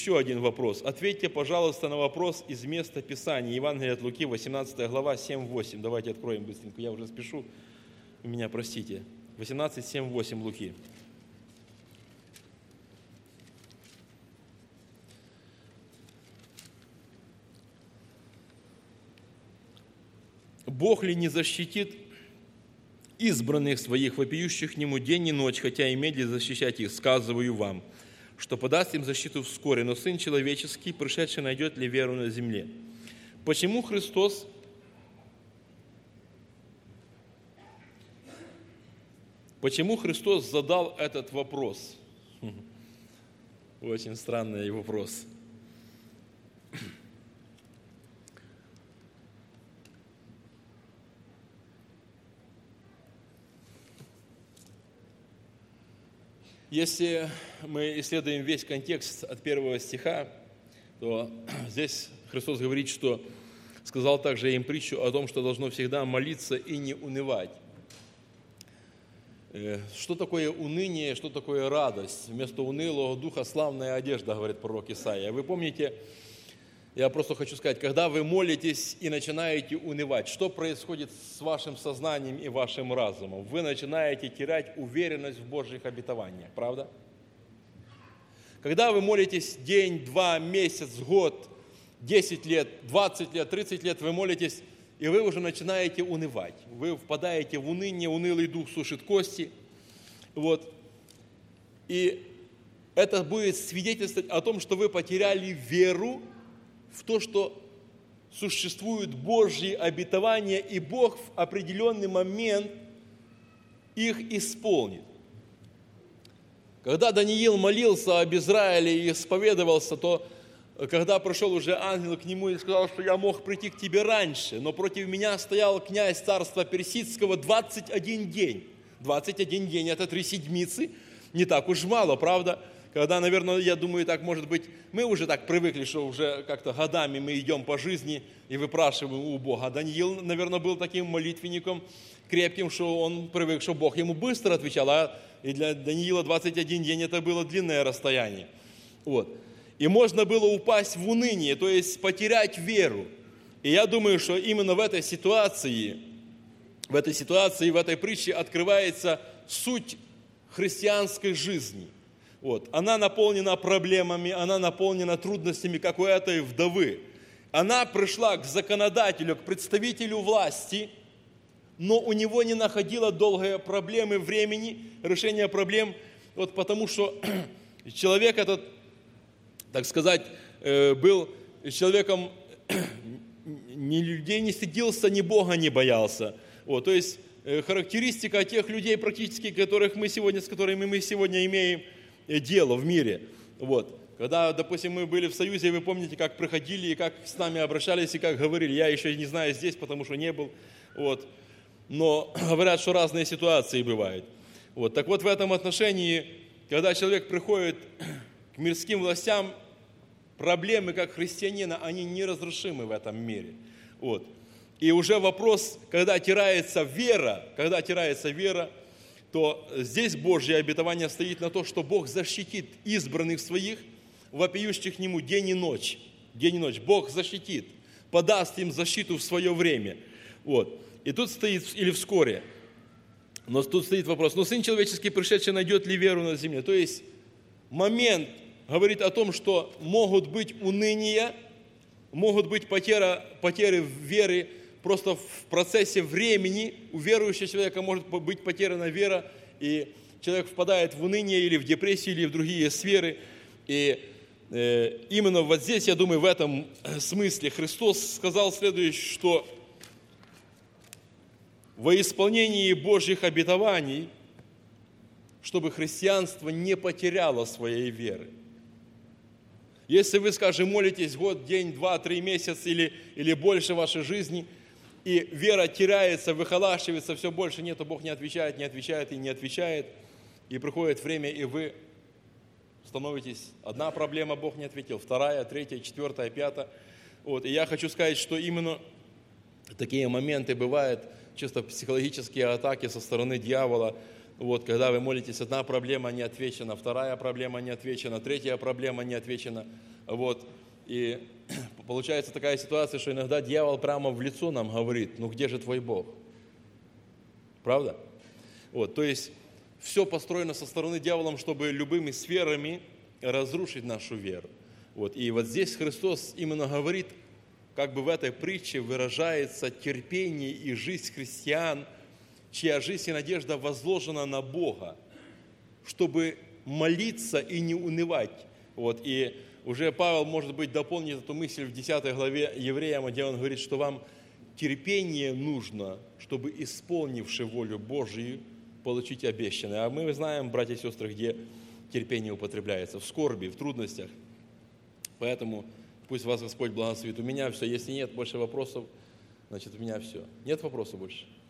Еще один вопрос. Ответьте, пожалуйста, на вопрос из места Писания. Евангелие от Луки, 18 глава, 7-8. Давайте откроем быстренько. Я уже спешу. Вы меня простите. 18, 7-8 Луки. Бог ли не защитит избранных своих, вопиющих к Нему день и ночь, хотя и медлит защищать их, сказываю вам, что подаст им защиту вскоре, но Сын Человеческий, пришедший, найдет ли веру на земле? Почему Христос задал этот вопрос? Очень странный вопрос. Если мы исследуем весь контекст от 1 стиха, то здесь Христос говорит, что сказал также им притчу о том, что должно всегда молиться и не унывать. Что такое уныние, что такое радость? Вместо унылого духа славная одежда, говорит пророк Исаия. Вы помните, я просто хочу сказать, когда вы молитесь и начинаете унывать, что происходит с вашим сознанием и вашим разумом? Вы начинаете терять уверенность в Божьих обетованиях, правда? Когда вы молитесь день, 2, месяц, год, 10 лет, 20 лет, 30 лет, вы молитесь, и вы уже начинаете унывать. Вы впадаете в уныние, унылый дух сушит кости. Вот. И это будет свидетельствовать о том, что вы потеряли веру в то, что существуют Божьи обетования, и Бог в определенный момент их исполнит. Когда Даниил молился об Израиле и исповедовался, то когда пришел уже ангел к нему и сказал, что я мог прийти к тебе раньше, но против меня стоял князь царства персидского 21 день. 21 день – это 3 седмицы, не так уж мало, правда? Когда, наверное, я думаю, так может быть, мы уже так привыкли, что уже как-то годами мы идем по жизни и выпрашиваем у Бога. Даниил, наверное, был таким молитвенником крепким, что он привык, что Бог ему быстро отвечал, и для Даниила 21 день это было длинное расстояние. Вот. И можно было упасть в уныние, то есть потерять веру. И я думаю, что именно в этой ситуации, в этой притче открывается суть христианской жизни. Вот. Она наполнена проблемами, она наполнена трудностями, как у этой вдовы. Она пришла к законодателю, к представителю власти, но у него не находила долгое проблемы времени, решения проблем, вот потому что человек этот, так сказать, был человеком, ни людей не стыдился, ни Бога не боялся. Вот. То есть характеристика тех людей, практически, с которыми мы сегодня имеем дело в мире. Вот. Когда, допустим, мы были в Союзе, вы помните, как приходили и как с нами обращались и как говорили. Я еще не знаю здесь, потому что не был. Вот. Но говорят, что разные ситуации бывают. Вот. Так вот, в этом отношении, когда человек приходит к мирским властям, проблемы как христианина, они неразрешимы в этом мире. Вот. И уже вопрос, когда теряется вера, то здесь Божье обетование стоит на то, что Бог защитит избранных своих, вопиющих к Нему день и ночь. День и ночь. Бог защитит, подаст им защиту в свое время. Вот. И тут стоит, или вскоре, но тут стоит вопрос, но Сын Человеческий, пришедший, найдет ли веру на земле? То есть момент говорит о том, что могут быть уныния, могут быть потери веры, просто в процессе времени у верующего человека может быть потеряна вера, и человек впадает в уныние или в депрессию, или в другие сферы. И именно вот здесь, я думаю, в этом смысле Христос сказал следующее, что во исполнении Божьих обетований, чтобы христианство не потеряло своей веры. Если вы, скажем, молитесь год, день, 2, 3 месяца или больше вашей жизни, и вера теряется, выхолащивается, все больше нет, то Бог не отвечает, и приходит время, и вы становитесь, одна проблема Бог не ответил, вторая, третья, четвертая, пятая. Вот. И я хочу сказать, что именно такие моменты бывают, чисто психологические атаки со стороны дьявола. Вот, когда вы молитесь, одна проблема не отвечена, вторая проблема не отвечена, третья проблема не отвечена. Вот. И получается такая ситуация, что иногда дьявол прямо в лицо нам говорит: ну где же твой Бог? Правда? Вот. То есть все построено со стороны дьяволом, чтобы любыми сферами разрушить нашу веру. Вот. И вот здесь Христос именно говорит, как бы в этой притче выражается терпение и жизнь христиан, чья жизнь и надежда возложена на Бога, чтобы молиться и не унывать. Вот. И уже Павел, может быть, дополнит эту мысль в 10 главе Евреям, где он говорит, что вам терпение нужно, чтобы, исполнивши волю Божию, получить обещанное. А мы знаем, братья и сестры, где терпение употребляется: в скорби, в трудностях. Поэтому пусть вас Господь благословит. У меня все. Если нет больше вопросов, значит, у меня все. Нет вопросов больше?